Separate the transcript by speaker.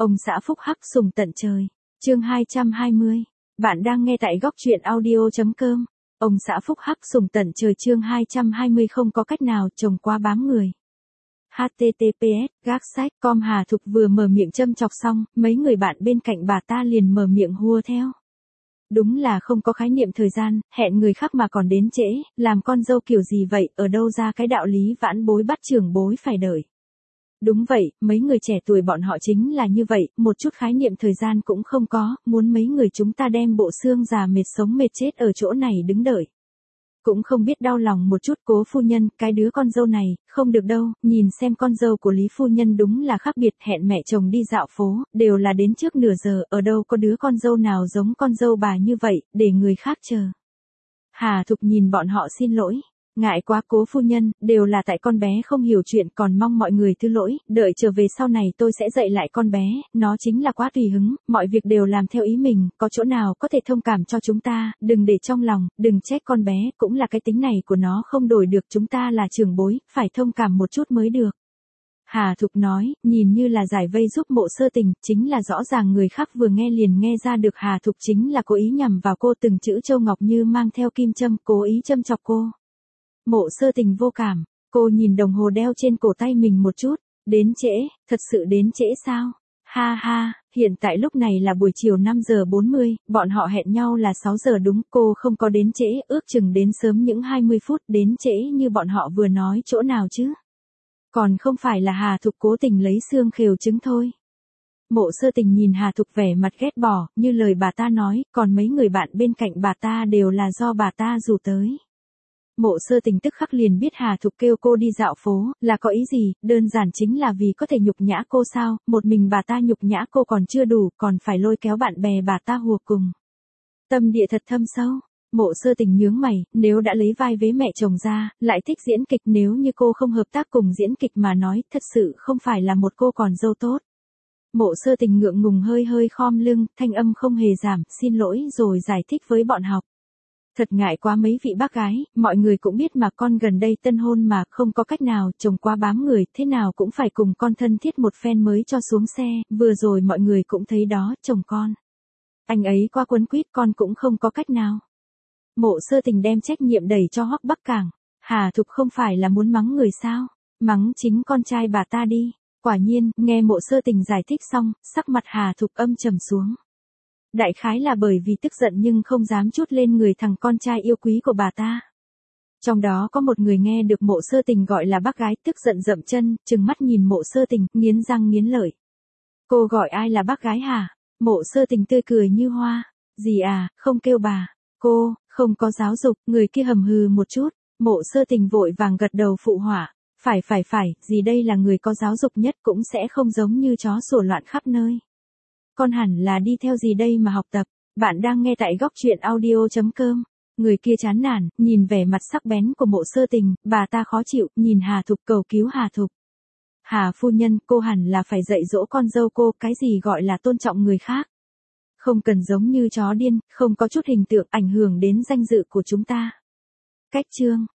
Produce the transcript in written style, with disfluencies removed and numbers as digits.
Speaker 1: Ông xã phúc hắc sùng tận trời. Chương 220. Bạn đang nghe tại góc truyện audio.com. Ông xã phúc hắc sùng tận trời chương 220 không có cách nào chồng qua bám người. https://com Hà Thục vừa mở miệng châm chọc xong, mấy người bạn bên cạnh bà ta liền mở miệng hùa theo. Đúng là không có khái niệm thời gian, hẹn người khác mà còn đến trễ, làm con dâu kiểu gì vậy, ở đâu ra cái đạo lý vãn bối bắt trưởng bối phải đợi. Đúng vậy, mấy người trẻ tuổi bọn họ chính là như vậy, một chút khái niệm thời gian cũng không có, muốn mấy người chúng ta đem bộ xương già mệt sống mệt chết ở chỗ này đứng đợi. Cũng không biết đau lòng một chút Cố phu nhân, cái đứa con dâu này, không được đâu, nhìn xem con dâu của Lý phu nhân đúng là khác biệt, hẹn mẹ chồng đi dạo phố, đều là đến trước nửa giờ, ở đâu có đứa con dâu nào giống con dâu bà như vậy, để người khác chờ. Hà Thục nhìn bọn họ xin lỗi. Ngại quá Cố phu nhân, đều là tại con bé không hiểu chuyện, còn mong mọi người thứ lỗi, đợi trở về sau này tôi sẽ dạy lại con bé, nó chính là quá tùy hứng, mọi việc đều làm theo ý mình, có chỗ nào có thể thông cảm cho chúng ta, đừng để trong lòng, đừng trách con bé, cũng là cái tính này của nó không đổi được, chúng ta là trưởng bối, phải thông cảm một chút mới được. Hà Thục nói, nhìn như là giải vây giúp Mộ Sơ Tình, chính là rõ ràng người khác vừa nghe liền nghe ra được Hà Thục chính là cố ý nhằm vào cô, từng chữ châu ngọc như mang theo kim châm, cố ý châm chọc cô. Mộ Sơ Tình vô cảm, cô nhìn đồng hồ đeo trên cổ tay mình một chút, đến trễ, thật sự đến trễ sao? Ha ha, hiện tại lúc này là buổi chiều 5 giờ 40, bọn họ hẹn nhau là 6 giờ đúng, cô không có đến trễ, ước chừng đến sớm những 20 phút, đến trễ như bọn họ vừa nói chỗ nào chứ? Còn không phải là Hà Thục cố tình lấy xương khều trứng thôi. Mộ Sơ Tình nhìn Hà Thục vẻ mặt ghét bỏ, như lời bà ta nói, còn mấy người bạn bên cạnh bà ta đều là do bà ta rủ tới. Mộ Sơ Tình tức khắc liền biết Hà Thục kêu cô đi dạo phố, là có ý gì, đơn giản chính là vì có thể nhục nhã cô sao, một mình bà ta nhục nhã cô còn chưa đủ, còn phải lôi kéo bạn bè bà ta hùa cùng. Tâm địa thật thâm sâu. Mộ Sơ Tình nhướng mày, nếu đã lấy vai vế mẹ chồng ra, lại thích diễn kịch, nếu như cô không hợp tác cùng diễn kịch mà nói, thật sự không phải là một cô còn dâu tốt. Mộ Sơ Tình ngượng ngùng hơi hơi khom lưng, thanh âm không hề giảm, xin lỗi rồi giải thích với bọn học. Thật ngại quá mấy vị bác gái, mọi người cũng biết mà con gần đây tân hôn mà, không có cách nào, chồng quá bám người, thế nào cũng phải cùng con thân thiết một phen mới cho xuống xe, vừa rồi mọi người cũng thấy đó, chồng con. Anh ấy quá quấn quýt, con cũng không có cách nào. Mộ Sơ Tình đem trách nhiệm đẩy cho Hoắc Bắc Cảng. Hà Thục không phải là muốn mắng người sao? Mắng chính con trai bà ta đi. Quả nhiên, nghe Mộ Sơ Tình giải thích xong, sắc mặt Hà Thục âm trầm xuống. Đại khái là bởi vì tức giận nhưng không dám trút lên người thằng con trai yêu quý của bà ta. Trong đó có một người nghe được Mộ Sơ Tình gọi là bác gái, tức giận dậm chân, trừng mắt nhìn Mộ Sơ Tình, nghiến răng nghiến lợi. Cô gọi ai là bác gái hả? Mộ Sơ Tình tươi cười như hoa. Gì à, không kêu bà. Cô, không có giáo dục, người kia hầm hừ một chút. Mộ Sơ Tình vội vàng gật đầu phụ họa. Phải, gì đây là người có giáo dục nhất cũng sẽ không giống như chó sủa loạn khắp nơi. Con hẳn là đi theo gì đây mà học tập, bạn đang nghe tại góc truyện audio.com. Người kia chán nản, nhìn vẻ mặt sắc bén của Mộ Sơ Tình, bà ta khó chịu, nhìn Hà Thục cầu cứu Hà Thục. Hà phu nhân, cô hẳn là phải dạy dỗ con dâu cô, cái gì gọi là tôn trọng người khác. Không cần giống như chó điên, không có chút hình tượng ảnh hưởng đến danh dự của chúng ta. Cách chương.